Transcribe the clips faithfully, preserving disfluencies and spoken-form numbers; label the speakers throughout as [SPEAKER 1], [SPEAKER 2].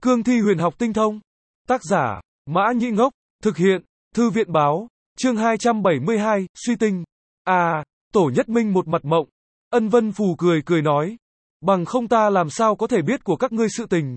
[SPEAKER 1] Cương thi huyền học tinh thông. Tác giả, Mã Nhĩ Ngốc. Thực hiện, Thư viện Báo. Chương hai trăm bảy mươi hai, suy tinh. À, Tổ Nhất Minh một mặt mộng. Ân Vân Phù cười cười nói. Bằng không ta làm sao có thể biết của các ngươi sự tình.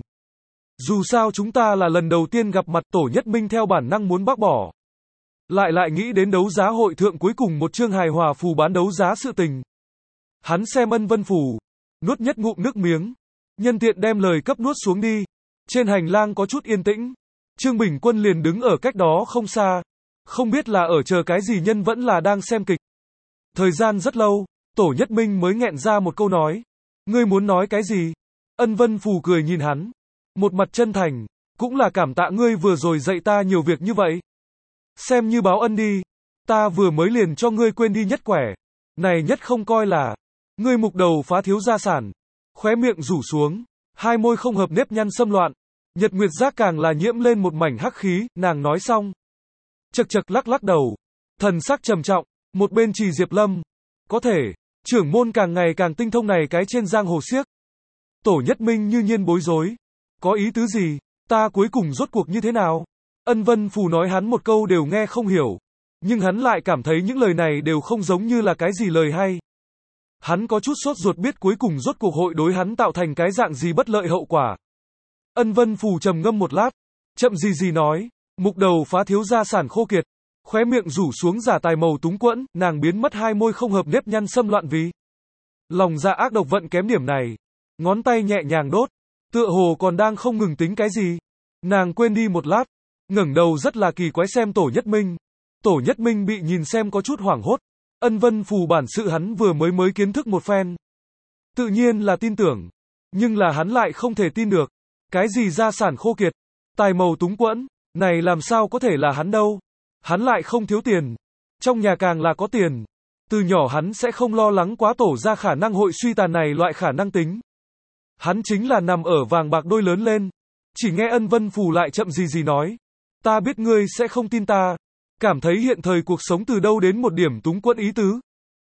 [SPEAKER 1] Dù sao chúng ta là lần đầu tiên gặp mặt, Tổ Nhất Minh theo bản năng muốn bác bỏ. Lại lại nghĩ đến đấu giá hội thượng cuối cùng một chương hài hòa phù bán đấu giá sự tình. Hắn xem Ân Vân Phù, nuốt nhất ngụm nước miếng, nhân tiện đem lời cấp nuốt xuống đi. Trên hành lang có chút yên tĩnh, Trương Bình Quân liền đứng ở cách đó không xa, không biết là ở chờ cái gì nhân vẫn là đang xem kịch. Thời gian rất lâu, Tổ Nhất Minh mới nghẹn ra một câu nói. Ngươi muốn nói cái gì? Ân Vân Phù cười nhìn hắn, một mặt chân thành, cũng là cảm tạ ngươi vừa rồi dạy ta nhiều việc như vậy. Xem như báo ân đi, ta vừa mới liền cho ngươi quên đi nhất quẻ. Này nhất không coi là, ngươi mục đầu phá thiếu gia sản, khóe miệng rủ xuống, hai môi không hợp nếp nhăn xâm loạn. Nhật Nguyệt Giác càng là nhiễm lên một mảnh hắc khí, nàng nói xong. Chật chật lắc lắc đầu, thần sắc trầm trọng, một bên Trì Diệp Lâm. Có thể, trưởng môn càng ngày càng tinh thông này cái trên giang hồ xiếc. Tổ Nhất Minh như nhiên bối rối. Có ý tứ gì? Ta cuối cùng rốt cuộc như thế nào? Ân Vân Phù nói hắn một câu đều nghe không hiểu. Nhưng hắn lại cảm thấy những lời này đều không giống như là cái gì lời hay. Hắn có chút sốt ruột biết cuối cùng rốt cuộc hội đối hắn tạo thành cái dạng gì bất lợi hậu quả. Ân Vân Phù trầm ngâm một lát, chậm gì gì nói, mục đầu phá thiếu gia sản khô kiệt, khóe miệng rủ xuống giả tài màu túng quẫn, nàng biến mất hai môi không hợp nếp nhăn xâm loạn vì lòng dạ ác độc vận kém điểm này, ngón tay nhẹ nhàng đốt, tựa hồ còn đang không ngừng tính cái gì. Nàng quên đi một lát, ngẩng đầu rất là kỳ quái xem Tổ Nhất Minh. Tổ Nhất Minh bị nhìn xem có chút hoảng hốt. Ân Vân Phù bản sự hắn vừa mới mới kiến thức một phen, tự nhiên là tin tưởng, nhưng là hắn lại không thể tin được. Cái gì gia sản khô kiệt, tài màu túng quẫn, này làm sao có thể là hắn đâu? Hắn lại không thiếu tiền, trong nhà càng là có tiền. Từ nhỏ hắn sẽ không lo lắng quá Tổ ra khả năng hội suy tàn này loại khả năng tính. Hắn chính là nằm ở vàng bạc đôi lớn lên. Chỉ nghe Ân Vân Phù lại chậm gì gì nói. Ta biết ngươi sẽ không tin ta. Cảm thấy hiện thời cuộc sống từ đâu đến một điểm túng quẫn ý tứ.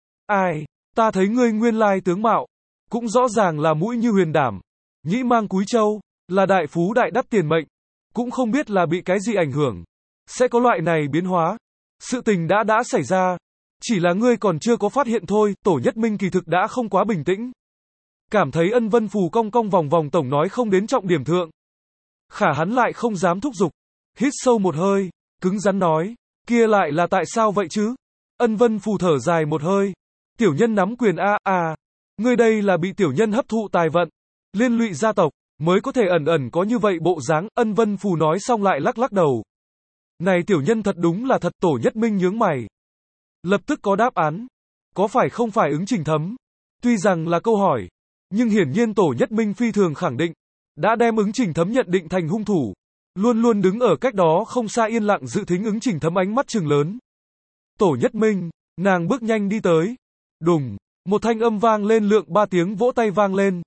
[SPEAKER 1] Ai, ta thấy ngươi nguyên lai tướng mạo, cũng rõ ràng là mũi như huyền đảm, nhĩ mang cúi châu, là đại phú đại đắt tiền mệnh, cũng không biết là bị cái gì ảnh hưởng, sẽ có loại này biến hóa. Sự tình đã đã xảy ra, chỉ là ngươi còn chưa có phát hiện thôi. Tổ Nhất Minh kỳ thực đã không quá bình tĩnh. Cảm thấy Ân Vân Phù cong cong vòng vòng tổng nói không đến trọng điểm thượng. Khả hắn lại không dám thúc giục, hít sâu một hơi, cứng rắn nói, kia lại là tại sao vậy chứ? Ân Vân Phù thở dài một hơi, tiểu nhân nắm quyền a à, ngươi đây là bị tiểu nhân hấp thụ tài vận, liên lụy gia tộc, mới có thể ẩn ẩn có như vậy bộ dáng. Ân Vân Phù nói xong lại lắc lắc đầu. Này tiểu nhân thật đúng là thật. Tổ Nhất Minh nhướng mày, lập tức có đáp án, có phải không phải ứng Trình Thấm? Tuy rằng là câu hỏi, nhưng hiển nhiên Tổ Nhất Minh phi thường khẳng định, đã đem ứng Trình Thấm nhận định thành hung thủ. Luôn luôn đứng ở cách đó không xa yên lặng dự thính ứng Trình Thấm ánh mắt trừng lớn. Tổ Nhất Minh, nàng bước nhanh đi tới. Đùng, một thanh âm vang lên, lượng ba tiếng vỗ tay vang lên.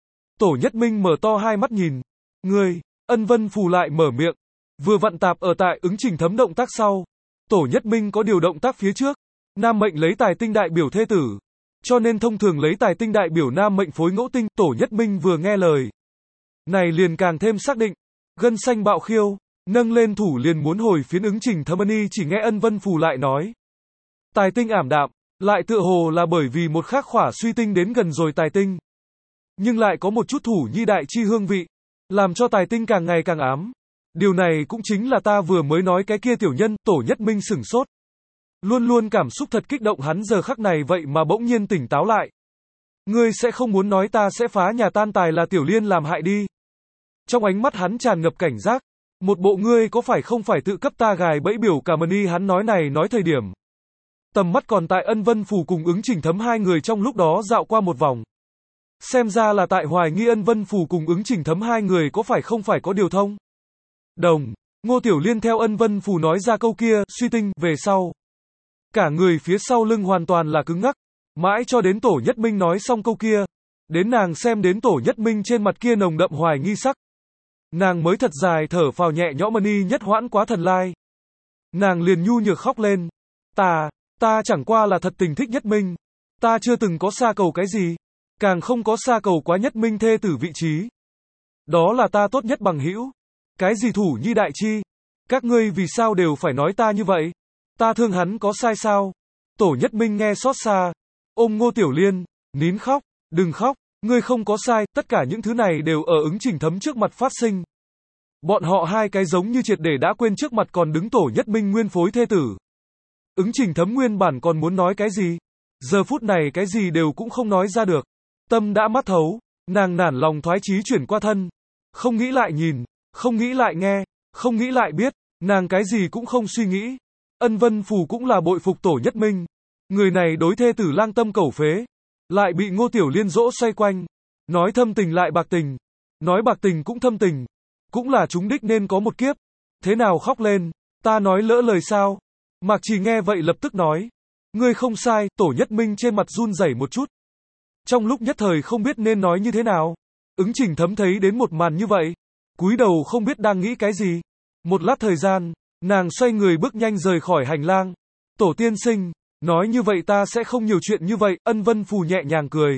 [SPEAKER 1] Tổ Nhất Minh mở to hai mắt nhìn. Ngươi, Ân Vân Phù lại mở miệng. Vừa vặn tạp ở tại ứng Trình Thấm động tác sau. Tổ Nhất Minh có điều động tác phía trước. Nam mệnh lấy tài tinh đại biểu thê tử, cho nên thông thường lấy tài tinh đại biểu nam mệnh phối ngẫu tinh. Tổ Nhất Minh vừa nghe lời này liền càng thêm xác định, gân xanh bạo khiêu, nâng lên thủ liền muốn hồi phiến ứng Trình Thấm. Ân chỉ nghe Ân Vân Phù lại nói, tài tinh ảm đạm, lại tựa hồ là bởi vì một khắc khỏa suy tinh đến gần rồi tài tinh, nhưng lại có một chút thủ nhi đại chi hương vị, làm cho tài tinh càng ngày càng ám. Điều này cũng chính là ta vừa mới nói cái kia tiểu nhân. Tổ Nhất Minh sửng sốt, luôn luôn cảm xúc thật kích động, hắn giờ khắc này vậy mà bỗng nhiên tỉnh táo lại. Ngươi sẽ không muốn nói ta sẽ phá nhà tan tài là Tiểu Liên làm hại đi? Trong ánh mắt hắn tràn ngập cảnh giác, một bộ ngươi có phải không phải tự cấp ta gài bẫy biểu cảm. Ân hắn nói này nói thời điểm, tầm mắt còn tại Ân Vân Phù cùng ứng Trình Thấm hai người trong lúc đó dạo qua một vòng. Xem ra là tại hoài nghi Ân Vân Phù cùng ứng Trình Thấm hai người có phải không phải có điều thông. Đồng, Ngô Tiểu Liên theo Ân Vân Phù nói ra câu kia, suy tinh, về sau. Cả người phía sau lưng hoàn toàn là cứng ngắc, mãi cho đến Tổ Nhất Minh nói xong câu kia. Đến nàng xem đến Tổ Nhất Minh trên mặt kia nồng đậm hoài nghi sắc, nàng mới thật dài thở phào nhẹ nhõm. Ân nhất hoãn quá thần lai. Nàng liền nhu nhược khóc lên. Ta, ta chẳng qua là thật tình thích Nhất Minh. Ta chưa từng có xa cầu cái gì, càng không có xa cầu quá Nhất Minh thê tử vị trí. Đó là ta tốt nhất bằng hữu. Cái gì Thủ Nhi đại chi? Các ngươi vì sao đều phải nói ta như vậy? Ta thương hắn có sai sao? Tổ Nhất Minh nghe xót xa, ôm Ngô Tiểu Liên, nín khóc, đừng khóc, ngươi không có sai, tất cả những thứ này đều ở Ứng Trình Thấm trước mặt phát sinh. Bọn họ hai cái giống như triệt để đã quên trước mặt còn đứng Tổ Nhất Minh nguyên phối thê tử. Ứng Trình Thấm nguyên bản còn muốn nói cái gì? Giờ phút này cái gì đều cũng không nói ra được. Tâm đã mắt thấu, nàng nản lòng thoái chí chuyển qua thân. Không nghĩ lại nhìn, không nghĩ lại nghe, không nghĩ lại biết, nàng cái gì cũng không suy nghĩ. Ân Vân Phù cũng là bội phục Tổ Nhất Minh. Người này đối thê tử lang tâm cẩu phế, lại bị Ngô Tiểu Liên dỗ xoay quanh. Nói thâm tình lại bạc tình, nói bạc tình cũng thâm tình, cũng là chúng đích nên có một kiếp. Thế nào khóc lên, ta nói lỡ lời sao? Mạc Trì nghe vậy lập tức nói, ngươi không sai. Tổ Nhất Minh trên mặt run rẩy một chút. Trong lúc nhất thời không biết nên nói như thế nào. Ứng Trình Thấm thấy đến một màn như vậy, cúi đầu không biết đang nghĩ cái gì. Một lát thời gian, nàng xoay người bước nhanh rời khỏi hành lang. Tổ tiên sinh, nói như vậy ta sẽ không nhiều chuyện như vậy. Ân Vân Phù nhẹ nhàng cười.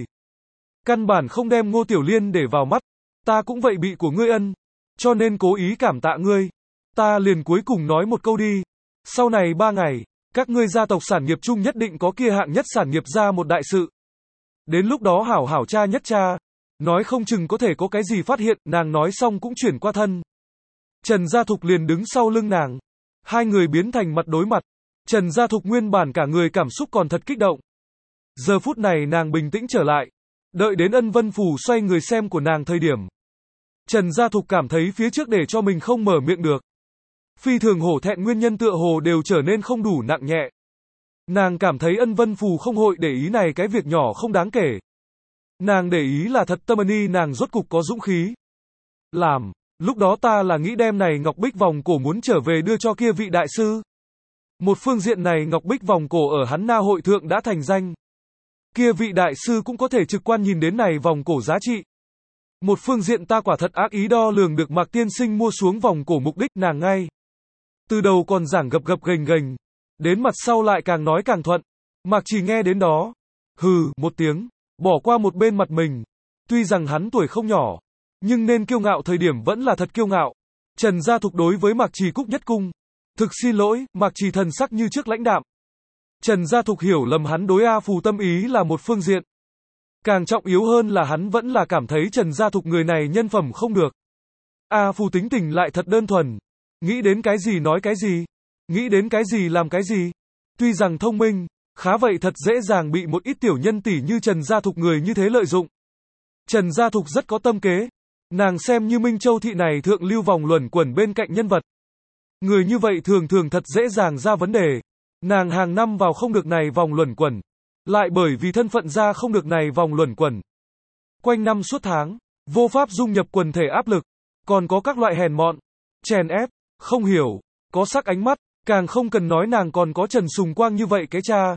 [SPEAKER 1] Căn bản không đem Ngô Tiểu Liên để vào mắt. Ta cũng vậy bị của ngươi ân, cho nên cố ý cảm tạ ngươi. Ta liền cuối cùng nói một câu đi. Sau này ba ngày, các ngươi gia tộc sản nghiệp chung nhất định có kia hạng nhất sản nghiệp ra một đại sự. Đến lúc đó hảo hảo cha nhất cha. Nói không chừng có thể có cái gì phát hiện. Nàng nói xong cũng chuyển qua thân. Trần Gia Thục liền đứng sau lưng nàng. Hai người biến thành mặt đối mặt. Trần Gia Thục nguyên bản cả người cảm xúc còn thật kích động. Giờ phút này nàng bình tĩnh trở lại. Đợi đến Ân Vân Phù xoay người xem của nàng thời điểm. Trần Gia Thục cảm thấy phía trước để cho mình không mở miệng được. Phi thường hổ thẹn nguyên nhân tựa hồ đều trở nên không đủ nặng nhẹ. Nàng cảm thấy Ân Vân Phù không hội để ý này cái việc nhỏ không đáng kể. Nàng để ý là thật tâm ni nàng rốt cục có dũng khí. Làm, lúc đó ta là nghĩ đem này ngọc bích vòng cổ muốn trở về đưa cho kia vị đại sư. Một phương diện này ngọc bích vòng cổ ở hắn na hội thượng đã thành danh. Kia vị đại sư cũng có thể trực quan nhìn đến này vòng cổ giá trị. Một phương diện ta quả thật ác ý đo lường được Mạc tiên sinh mua xuống vòng cổ mục đích nàng ngay. Từ đầu còn giảng gập gập ghềnh ghềnh, đến mặt sau lại càng nói càng thuận. Mạc chỉ nghe đến đó, hừ, một tiếng, bỏ qua một bên mặt mình. Tuy rằng hắn tuổi không nhỏ, nhưng nên kiêu ngạo thời điểm vẫn là thật kiêu ngạo. Trần Gia Thục đối với Mạc Trì cúc nhất cung. Thực xin lỗi, Mạc Trì thần sắc như trước lãnh đạm. Trần Gia Thục hiểu lầm hắn đối A Phù tâm ý là một phương diện. Càng trọng yếu hơn là hắn vẫn là cảm thấy Trần Gia Thục người này nhân phẩm không được. A Phù tính tình lại thật đơn thuần. Nghĩ đến cái gì nói cái gì. Nghĩ đến cái gì làm cái gì. Tuy rằng thông minh, khá vậy thật dễ dàng bị một ít tiểu nhân tỷ như Trần Gia Thục người như thế lợi dụng. Trần Gia Thục rất có tâm kế. Nàng xem như Minh Châu thị này thượng lưu vòng luẩn quẩn bên cạnh nhân vật. Người như vậy thường thường thật dễ dàng ra vấn đề. Nàng hàng năm vào không được này vòng luẩn quẩn. Lại bởi vì thân phận ra không được này vòng luẩn quẩn. Quanh năm suốt tháng, vô pháp dung nhập quần thể áp lực. Còn có các loại hèn mọn, chèn ép, không hiểu, có sắc ánh mắt. Càng không cần nói nàng còn có Trần Sùng Quang như vậy cái cha.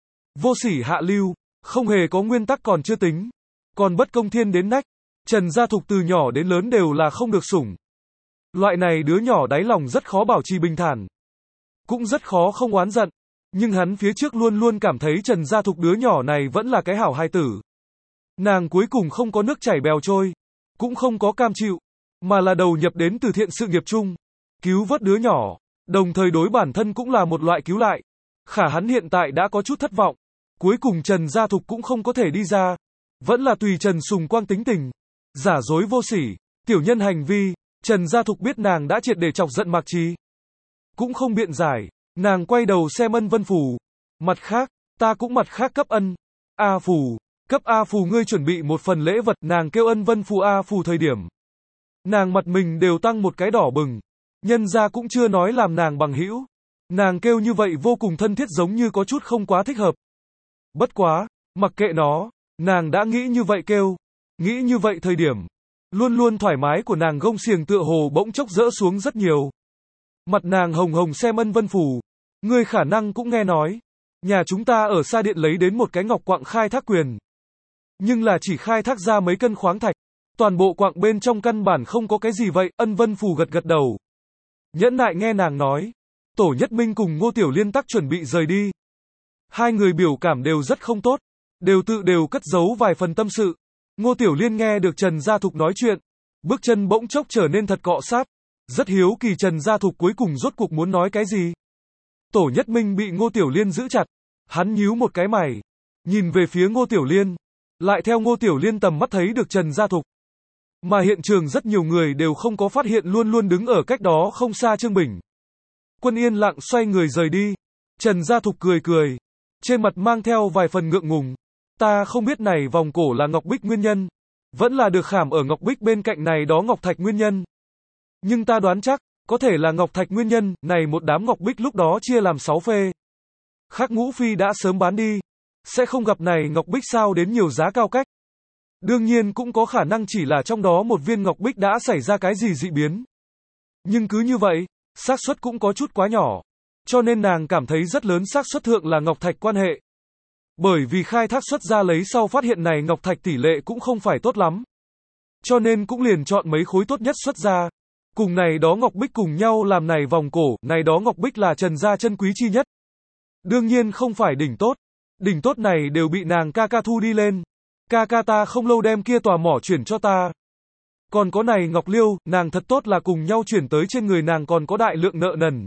[SPEAKER 1] Vô sỉ hạ lưu, không hề có nguyên tắc còn chưa tính. Còn bất công thiên đến nách. Trần Gia Thục từ nhỏ đến lớn đều là không được sủng. Loại này đứa nhỏ đáy lòng rất khó bảo trì bình thản. Cũng rất khó không oán giận. Nhưng hắn phía trước luôn luôn cảm thấy Trần Gia Thục đứa nhỏ này vẫn là cái hảo hài tử. Nàng cuối cùng không có nước chảy bèo trôi. Cũng không có cam chịu. Mà là đầu nhập đến từ thiện sự nghiệp chung. Cứu vớt đứa nhỏ. Đồng thời đối bản thân cũng là một loại cứu lại. Khả hắn hiện tại đã có chút thất vọng. Cuối cùng Trần Gia Thục cũng không có thể đi ra. Vẫn là tùy Trần Sùng Quang tính tình. Giả dối vô sỉ, tiểu nhân hành vi. Trần Gia Thục biết nàng đã triệt để chọc giận Mạc Trì. Cũng không biện giải. Nàng quay đầu xem Ân Vân Phù. Mặt khác, ta cũng mặt khác cấp ân. A Phù, cấp A Phù ngươi chuẩn bị một phần lễ vật. Nàng kêu Ân Vân Phù A Phù thời điểm. Nàng mặt mình đều tăng một cái đỏ bừng. Nhân ra cũng chưa nói làm nàng bằng hữu. Nàng kêu như vậy vô cùng thân thiết giống như có chút không quá thích hợp. Bất quá, mặc kệ nó, nàng đã nghĩ như vậy kêu. Nghĩ như vậy thời điểm. Luôn luôn thoải mái của nàng gông xiềng tựa hồ bỗng chốc rỡ xuống rất nhiều. Mặt nàng hồng hồng xem Ân Vân Phù. Ngươi khả năng cũng nghe nói. Nhà chúng ta ở Sa Điện lấy đến một cái ngọc quặng khai thác quyền. Nhưng là chỉ khai thác ra mấy cân khoáng thạch. Toàn bộ quặng bên trong căn bản không có cái gì vậy. Ân Vân Phù gật gật đầu. Nhẫn nại nghe nàng nói. Tổ Nhất Minh cùng Ngô Tiểu Liên tắc chuẩn bị rời đi. Hai người biểu cảm đều rất không tốt. Đều tự đều cất giấu vài phần tâm sự. Ngô Tiểu Liên nghe được Trần Gia Thục nói chuyện. Bước chân bỗng chốc trở nên thật cọ sát. Rất hiếu kỳ Trần Gia Thục cuối cùng rốt cuộc muốn nói cái gì. Tổ Nhất Minh bị Ngô Tiểu Liên giữ chặt. Hắn nhíu một cái mày. Nhìn về phía Ngô Tiểu Liên. Lại theo Ngô Tiểu Liên tầm mắt thấy được Trần Gia Thục. Mà hiện trường rất nhiều người đều không có phát hiện luôn luôn đứng ở cách đó không xa Trương Bình. Quân yên lặng xoay người rời đi. Trần Gia Thục cười cười. Trên mặt mang theo vài phần ngượng ngùng. Ta không biết này vòng cổ là ngọc bích nguyên nhân. Vẫn là được khảm ở ngọc bích bên cạnh này đó ngọc thạch nguyên nhân. Nhưng ta đoán chắc, có thể là ngọc thạch nguyên nhân, này một đám ngọc bích lúc đó chia làm sáu phê. Khắc Ngũ Phi đã sớm bán đi. Sẽ không gặp này ngọc bích sao đến nhiều giá cao cách. Đương nhiên cũng có khả năng chỉ là trong đó một viên ngọc bích đã xảy ra cái gì dị biến. Nhưng cứ như vậy, xác suất cũng có chút quá nhỏ. Cho nên nàng cảm thấy rất lớn xác suất thượng là ngọc thạch quan hệ. Bởi vì khai thác xuất ra lấy sau phát hiện này ngọc thạch tỷ lệ cũng không phải tốt lắm. Cho nên cũng liền chọn mấy khối tốt nhất xuất ra. Cùng này đó ngọc bích cùng nhau làm này vòng cổ, này đó ngọc bích là Trần gia chân quý chi nhất. Đương nhiên không phải đỉnh tốt. Đỉnh tốt này đều bị nàng ca ca thu đi lên. Ca ca ta không lâu đem kia tòa mỏ chuyển cho ta. Còn có này ngọc liêu, nàng thật tốt là cùng nhau chuyển tới trên người nàng còn có đại lượng nợ nần.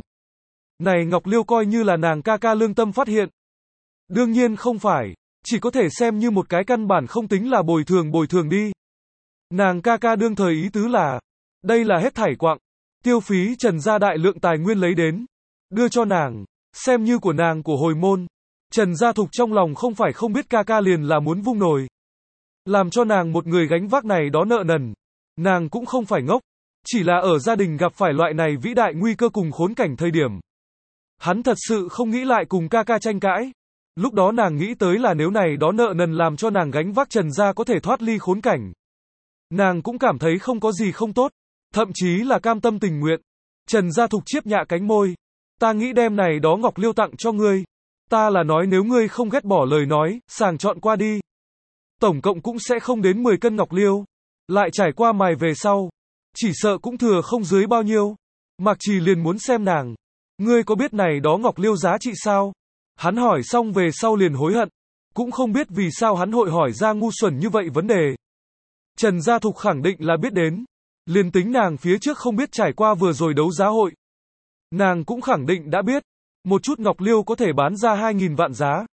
[SPEAKER 1] Này ngọc liêu coi như là nàng ca ca lương tâm phát hiện. Đương nhiên không phải, chỉ có thể xem như một cái căn bản không tính là bồi thường bồi thường đi. Nàng ca ca đương thời ý tứ là, đây là hết thảy quặng, tiêu phí Trần gia đại lượng tài nguyên lấy đến, đưa cho nàng, xem như của nàng của hồi môn. Trần Gia Thục trong lòng không phải không biết ca ca liền là muốn vung nồi. Làm cho nàng một người gánh vác này đó nợ nần. Nàng cũng không phải ngốc, chỉ là ở gia đình gặp phải loại này vĩ đại nguy cơ cùng khốn cảnh thời điểm. Hắn thật sự không nghĩ lại cùng ca ca tranh cãi. Lúc đó nàng nghĩ tới là nếu này đó nợ nần làm cho nàng gánh vác Trần gia có thể thoát ly khốn cảnh. Nàng cũng cảm thấy không có gì không tốt, thậm chí là cam tâm tình nguyện. Trần Gia Thục chiếp nhạ cánh môi. Ta nghĩ đem này đó ngọc liêu tặng cho ngươi. Ta là nói nếu ngươi không ghét bỏ lời nói, sàng chọn qua đi. Tổng cộng cũng sẽ không đến mười cân ngọc liêu. Lại trải qua mài về sau. Chỉ sợ cũng thừa không dưới bao nhiêu. Mạc Trì liền muốn xem nàng. Ngươi có biết này đó ngọc liêu giá trị sao? Hắn hỏi xong về sau liền hối hận. Cũng không biết vì sao hắn hội hỏi ra ngu xuẩn như vậy vấn đề. Trần Gia Thục khẳng định là biết đến. Liền tính nàng phía trước không biết trải qua vừa rồi đấu giá hội. Nàng cũng khẳng định đã biết. Một chút ngọc liêu có thể bán ra hai nghìn vạn giá.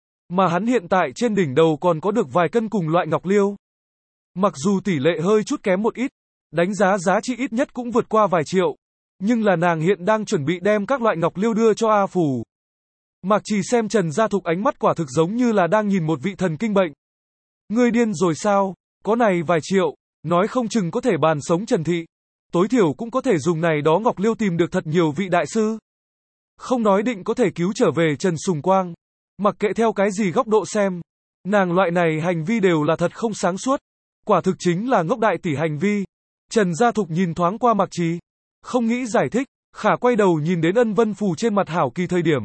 [SPEAKER 1] Mà hắn hiện tại trên đỉnh đầu còn có được vài cân cùng loại ngọc liêu. Mặc dù tỷ lệ hơi chút kém một ít, đánh giá giá trị ít nhất cũng vượt qua vài triệu. Nhưng là nàng hiện đang chuẩn bị đem các loại ngọc liêu đưa cho A Phù. Mạc Trì xem Trần Gia Thục ánh mắt quả thực giống như là đang nhìn một vị thần kinh bệnh. Ngươi điên rồi sao? Có này vài triệu, nói không chừng có thể bàn sống Trần Thị. Tối thiểu cũng có thể dùng này đó ngọc liêu tìm được thật nhiều vị đại sư. Không nói định có thể cứu trở về Trần Sùng Quang. Mặc kệ theo cái gì góc độ xem. Nàng loại này hành vi đều là thật không sáng suốt. Quả thực chính là ngốc đại tỷ hành vi. Trần Gia Thục nhìn thoáng qua Mạc Trì. Không nghĩ giải thích. Khả quay đầu nhìn đến Ân Vân Phù trên mặt hảo kỳ thời điểm.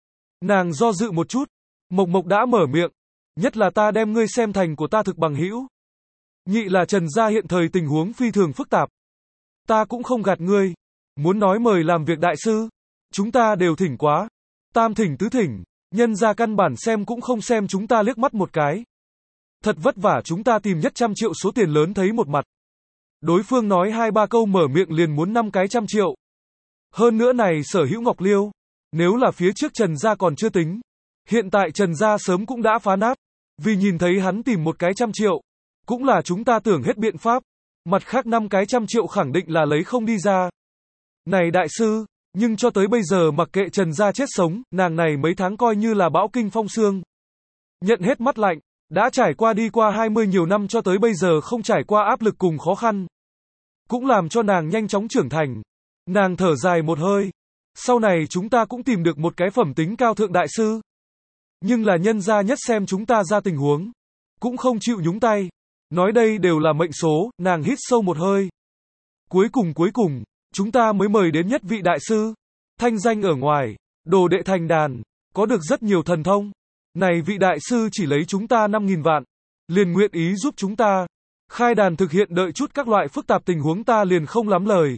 [SPEAKER 1] Nàng do dự một chút. Mộc Mộc đã mở miệng. Nhất là ta đem ngươi xem thành của ta thực bằng hữu. Nhị là Trần gia hiện thời tình huống phi thường phức tạp. Ta cũng không gạt ngươi. Muốn nói mời làm việc đại sư. Chúng ta đều thỉnh quá. Tam thỉnh tứ thỉnh. Nhân gia căn bản xem cũng không xem chúng ta liếc mắt một cái. Thật vất vả chúng ta tìm nhất trăm triệu số tiền lớn thấy một mặt. Đối phương nói hai ba câu mở miệng liền muốn năm cái trăm triệu. Hơn nữa này sở hữu ngọc liêu. Nếu là phía trước Trần gia còn chưa tính. Hiện tại Trần gia sớm cũng đã phá nát. Vì nhìn thấy hắn tìm một cái trăm triệu. Cũng là chúng ta tưởng hết biện pháp. Mặt khác năm cái trăm triệu khẳng định là lấy không đi ra. Này đại sư, nhưng cho tới bây giờ mặc kệ Trần gia chết sống, nàng này mấy tháng coi như là bão kinh phong sương. Nhận hết mắt lạnh, đã trải qua đi qua hai mươi nhiều năm cho tới bây giờ không trải qua áp lực cùng khó khăn. Cũng làm cho nàng nhanh chóng trưởng thành. Nàng thở dài một hơi. Sau này chúng ta cũng tìm được một cái phẩm tính cao thượng đại sư. Nhưng là nhân gia nhất xem chúng ta ra tình huống. Cũng không chịu nhúng tay. Nói đây đều là mệnh số, nàng hít sâu một hơi. Cuối cùng cuối cùng, chúng ta mới mời đến nhất vị đại sư. Thanh danh ở ngoài, đồ đệ thành đàn, có được rất nhiều thần thông. Này vị đại sư chỉ lấy chúng ta năm nghìn vạn. Liền nguyện ý giúp chúng ta. Khai đàn thực hiện đợi chút các loại phức tạp tình huống ta liền không lắm lời.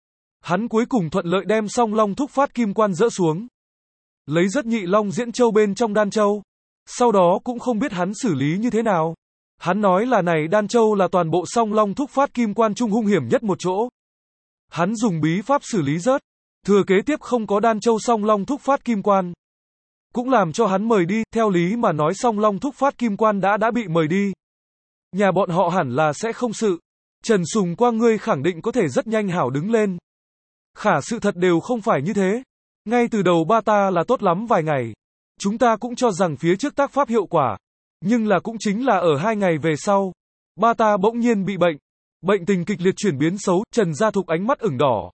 [SPEAKER 1] Hắn cuối cùng thuận lợi đem song long thúc phát kim quan dỡ xuống. Lấy rất nhị long diễn châu bên trong đan châu. Sau đó cũng không biết hắn xử lý như thế nào. Hắn nói là này Đan Châu là toàn bộ Song Long Thúc Phát Kim Quan trung hung hiểm nhất một chỗ. Hắn dùng bí pháp xử lý rớt, thừa kế tiếp không có Đan Châu Song Long Thúc Phát Kim Quan. Cũng làm cho hắn mời đi, theo lý mà nói Song Long Thúc Phát Kim Quan đã đã bị mời đi. Nhà bọn họ hẳn là sẽ không sự. Trần Sùng Quang ngươi khẳng định có thể rất nhanh hảo đứng lên. Khả sự thật đều không phải như thế. Ngay từ đầu ba ta là tốt lắm vài ngày. Chúng ta cũng cho rằng phía trước tác pháp hiệu quả. Nhưng là cũng chính là ở hai ngày về sau. Ba ta bỗng nhiên bị bệnh. Bệnh tình kịch liệt chuyển biến xấu, Trần Gia Thục ánh mắt ửng đỏ.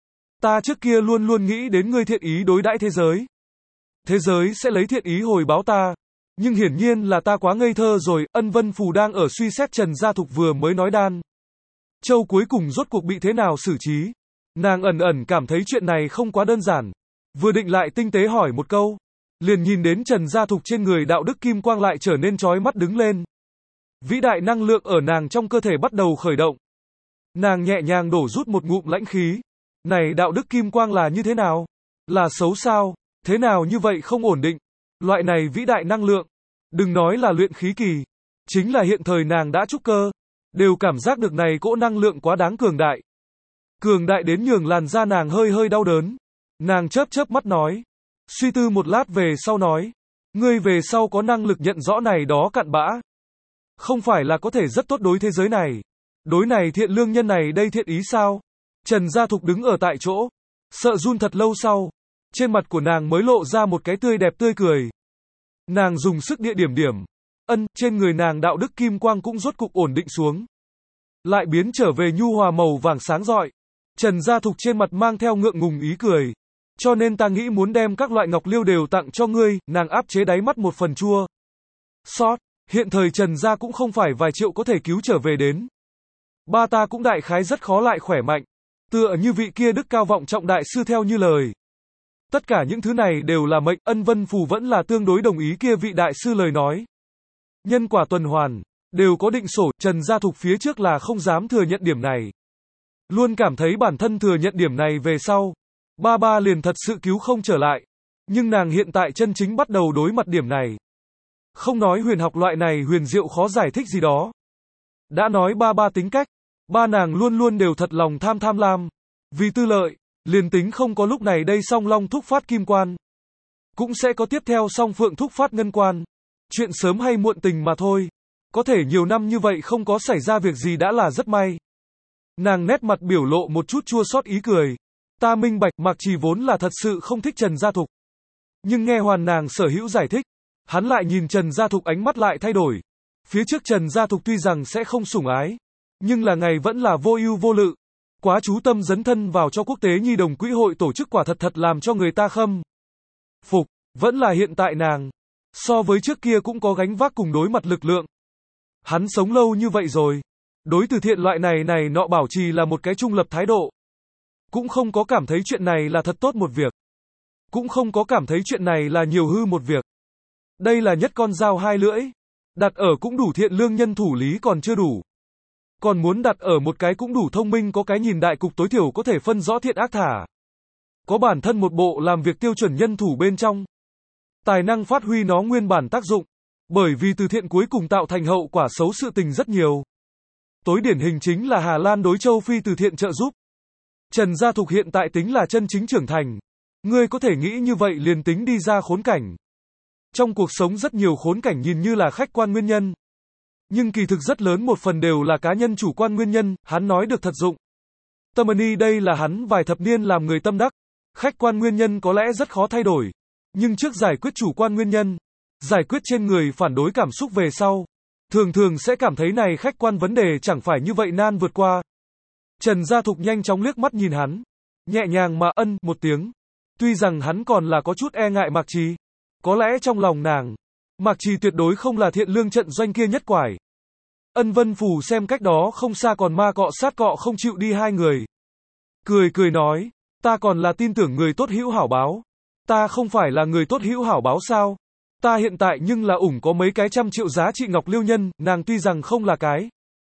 [SPEAKER 1] Ta trước kia luôn luôn nghĩ đến ngươi thiện ý đối đãi thế giới. Thế giới sẽ lấy thiện ý hồi báo ta. Nhưng hiển nhiên là ta quá ngây thơ rồi, Ân Vân Phù đang ở suy xét Trần Gia Thục vừa mới nói Đan Châu cuối cùng rốt cuộc bị thế nào xử trí. Nàng ẩn ẩn cảm thấy chuyện này không quá đơn giản. Vừa định lại tinh tế hỏi một câu. Liền nhìn đến Trần Gia Thục trên người đạo đức kim quang lại trở nên chói mắt đứng lên. Vĩ đại năng lượng ở nàng trong cơ thể bắt đầu khởi động. Nàng nhẹ nhàng đổ rút một ngụm lãnh khí. Này đạo đức kim quang là như thế nào? Là xấu sao? Thế nào như vậy không ổn định? Loại này vĩ đại năng lượng. Đừng nói là luyện khí kỳ. Chính là hiện thời nàng đã trúc cơ. Đều cảm giác được này cỗ năng lượng quá đáng cường đại. Cường đại đến nhường làn da nàng hơi hơi đau đớn. Nàng chớp chớp mắt nói. Suy tư một lát về sau nói. Ngươi về sau có năng lực nhận rõ này đó cặn bã. Không phải là có thể rất tốt đối thế giới này. Đối này thiện lương nhân này đây thiện ý sao? Trần Gia Thục đứng ở tại chỗ. Sợ run thật lâu sau. Trên mặt của nàng mới lộ ra một cái tươi đẹp tươi cười. Nàng dùng sức địa điểm điểm. Ân, trên người nàng đạo đức kim quang cũng rốt cục ổn định xuống. Lại biến trở về nhu hòa màu vàng sáng rọi. Trần Gia Thục trên mặt mang theo ngượng ngùng ý cười. Cho nên ta nghĩ muốn đem các loại ngọc liêu đều tặng cho ngươi, nàng áp chế đáy mắt một phần chua. Sót, hiện thời Trần Gia cũng không phải vài triệu có thể cứu trở về đến. Ba ta cũng đại khái rất khó lại khỏe mạnh. Tựa như vị kia đức cao vọng trọng đại sư theo như lời. Tất cả những thứ này đều là mệnh, Ân Vân Phù vẫn là tương đối đồng ý kia vị đại sư lời nói. Nhân quả tuần hoàn, đều có định sổ, Trần Gia Thục phía trước là không dám thừa nhận điểm này. Luôn cảm thấy bản thân thừa nhận điểm này về sau. Ba ba liền thật sự cứu không trở lại. Nhưng nàng hiện tại chân chính bắt đầu đối mặt điểm này. Không nói huyền học loại này huyền diệu khó giải thích gì đó. Đã nói ba ba tính cách. Ba nàng luôn luôn đều thật lòng tham tham lam. Vì tư lợi, liền tính không có lúc này đây Song Long Thúc Phát Kim Quan. Cũng sẽ có tiếp theo Song Phượng Thúc Phát Ngân Quan. Chuyện sớm hay muộn tình mà thôi. Có thể nhiều năm như vậy không có xảy ra việc gì đã là rất may. Nàng nét mặt biểu lộ một chút chua xót ý cười. Ta minh bạch, Mạc Trì vốn là thật sự không thích Trần Gia Thục. Nhưng nghe hoàn nàng sở hữu giải thích, hắn lại nhìn Trần Gia Thục ánh mắt lại thay đổi. Phía trước Trần Gia Thục tuy rằng sẽ không sủng ái, nhưng là ngày vẫn là vô ưu vô lự. Quá chú tâm dấn thân vào cho quốc tế nhi đồng quỹ hội tổ chức quả thật thật làm cho người ta khâm phục, vẫn là hiện tại nàng. So với trước kia cũng có gánh vác cùng đối mặt lực lượng. Hắn sống lâu như vậy rồi. Đối từ thiện loại này này nọ bảo trì là một cái trung lập thái độ. Cũng không có cảm thấy chuyện này là thật tốt một việc. Cũng không có cảm thấy chuyện này là nhiều hư một việc. Đây là nhất con dao hai lưỡi. Đặt ở cũng đủ thiện lương nhân thủ lý còn chưa đủ. Còn muốn đặt ở một cái cũng đủ thông minh có cái nhìn đại cục tối thiểu có thể phân rõ thiện ác thả. Có bản thân một bộ làm việc tiêu chuẩn nhân thủ bên trong. Tài năng phát huy nó nguyên bản tác dụng. Bởi vì từ thiện cuối cùng tạo thành hậu quả xấu sự tình rất nhiều. Tối điển hình chính là Hà Lan đối châu Phi từ thiện trợ giúp. Trần Gia Thục hiện tại tính là chân chính trưởng thành. Ngươi có thể nghĩ như vậy liền tính đi ra khốn cảnh. Trong cuộc sống rất nhiều khốn cảnh nhìn như là khách quan nguyên nhân. Nhưng kỳ thực rất lớn một phần đều là cá nhân chủ quan nguyên nhân, hắn nói được thật dụng. Tâm-ân-y đây là hắn vài thập niên làm người tâm đắc. Khách quan nguyên nhân có lẽ rất khó thay đổi. Nhưng trước giải quyết chủ quan nguyên nhân, giải quyết trên người phản đối cảm xúc về sau, thường thường sẽ cảm thấy này khách quan vấn đề chẳng phải như vậy nan vượt qua. Trần Gia Thục nhanh chóng liếc mắt nhìn hắn, nhẹ nhàng mà ân một tiếng. Tuy rằng hắn còn là có chút e ngại Mạc Trì, có lẽ trong lòng nàng, Mạc Trì tuyệt đối không là thiện lương trận doanh kia nhất quải. Ân Vân Phù xem cách đó không xa còn ma cọ sát cọ không chịu đi hai người. Cười cười nói, ta còn là tin tưởng người tốt hữu hảo báo. Ta không phải là người tốt hữu hảo báo sao? Ta hiện tại nhưng là ủng có mấy cái trăm triệu giá trị ngọc liêu nhân, nàng tuy rằng không là cái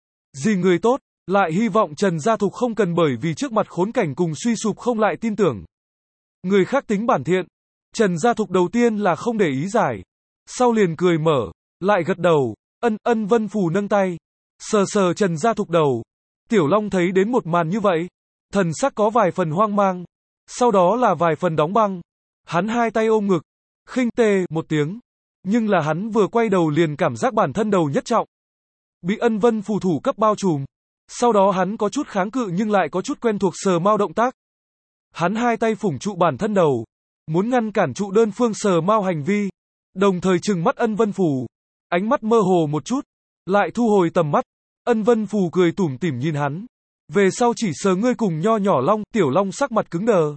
[SPEAKER 1] gì người tốt, lại hy vọng Trần Gia Thục không cần bởi vì trước mặt khốn cảnh cùng suy sụp không lại tin tưởng. Người khác tính bản thiện. Trần Gia Thục đầu tiên là không để ý giải. Sau liền cười mở, lại gật đầu. Ân, Ân Vân Phù nâng tay, sờ sờ Trần Gia Thục đầu. Tiểu Long thấy đến một màn như vậy, thần sắc có vài phần hoang mang, sau đó là vài phần đóng băng. Hắn hai tay ôm ngực, khinh tê một tiếng, nhưng là hắn vừa quay đầu liền cảm giác bản thân đầu nhất trọng, bị Ân Vân Phù thủ cấp bao trùm. Sau đó hắn có chút kháng cự nhưng lại có chút quen thuộc sờ mao động tác. Hắn hai tay phủng trụ bản thân đầu, muốn ngăn cản trụ đơn phương sờ mao hành vi, đồng thời trừng mắt Ân Vân Phù, ánh mắt mơ hồ một chút, lại thu hồi tầm mắt. Ân Vân Phù cười tủm tỉm nhìn hắn, về sau chỉ sờ ngươi cùng nho nhỏ Long. Tiểu Long sắc mặt cứng đờ,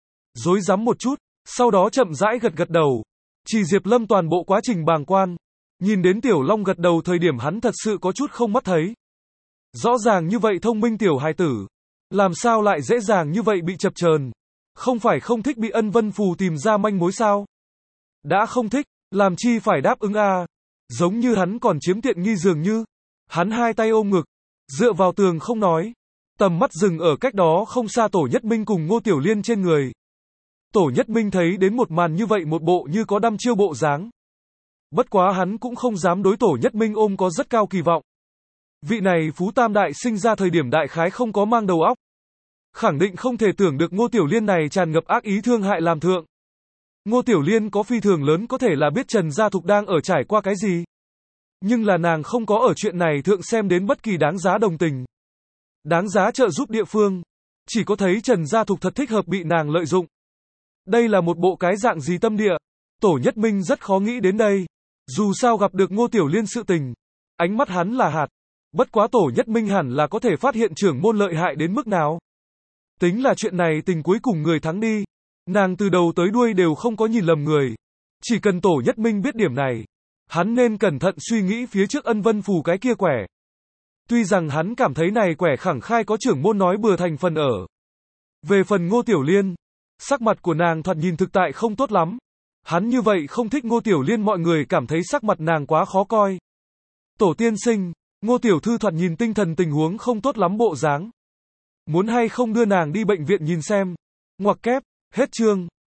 [SPEAKER 1] rối rắm một chút, sau đó chậm rãi gật gật đầu. Chỉ Diệp Lâm toàn bộ quá trình bàng quan, nhìn đến Tiểu Long gật đầu thời điểm hắn thật sự có chút không mắt thấy. Rõ ràng như vậy thông minh tiểu hài tử, làm sao lại dễ dàng như vậy bị chập chờn? Không phải không thích bị Ân Vân Phù tìm ra manh mối sao? Đã không thích, làm chi phải đáp ứng a? À? Giống như hắn còn chiếm tiện nghi dường như. Hắn hai tay ôm ngực, dựa vào tường không nói, tầm mắt dừng ở cách đó không xa Tổ Nhất Minh cùng Ngô Tiểu Liên trên người. Tổ Nhất Minh thấy đến một màn như vậy một bộ như có đăm chiêu bộ dáng. Bất quá hắn cũng không dám đối Tổ Nhất Minh ôm có rất cao kỳ vọng. Vị này Phú Tam Đại sinh ra thời điểm đại khái không có mang đầu óc. Khẳng định không thể tưởng được Ngô Tiểu Liên này tràn ngập ác ý thương hại làm thượng. Ngô Tiểu Liên có phi thường lớn có thể là biết Trần Gia Thục đang ở trải qua cái gì. Nhưng là nàng không có ở chuyện này thượng xem đến bất kỳ đáng giá đồng tình, đáng giá trợ giúp địa phương. Chỉ có thấy Trần Gia Thục thật thích hợp bị nàng lợi dụng. Đây là một bộ cái dạng gì tâm địa? Tổ Nhất Minh rất khó nghĩ đến đây. Dù sao gặp được Ngô Tiểu Liên sự tình, ánh mắt hắn là hạt. Bất quá Tổ Nhất Minh hẳn là có thể phát hiện trưởng môn lợi hại đến mức nào. Tính là chuyện này tình cuối cùng người thắng đi. Nàng từ đầu tới đuôi đều không có nhìn lầm người. Chỉ cần Tổ Nhất Minh biết điểm này, hắn nên cẩn thận suy nghĩ phía trước Ân Vân Phù cái kia quẻ. Tuy rằng hắn cảm thấy này quẻ khẳng khai có trưởng môn nói bừa thành phần ở. Về phần Ngô Tiểu Liên, sắc mặt của nàng thoạt nhìn thực tại không tốt lắm. Hắn như vậy không thích Ngô Tiểu Liên, mọi người cảm thấy sắc mặt nàng quá khó coi. Tổ tiên sinh, Ngô Tiểu Thư thoạt nhìn tinh thần tình huống không tốt lắm bộ dáng. Muốn hay không đưa nàng đi bệnh viện nhìn xem. Ngoặc kép, hết chương.